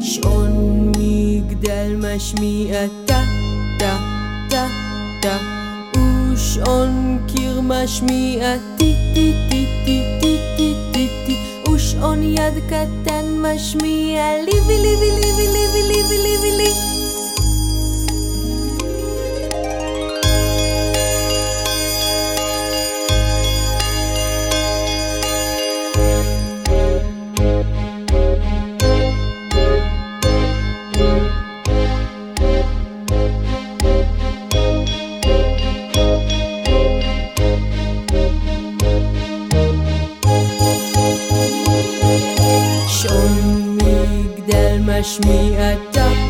שעון מגדל משמיע טה טה טה טה, ושעון קיר משמיע טי טי טי טי טי טי טי טי, ושעון יד קטן משמיע ליבי ליבי ליבי ליבי ליבי ליבי לי. שעון מגדל משמיע טה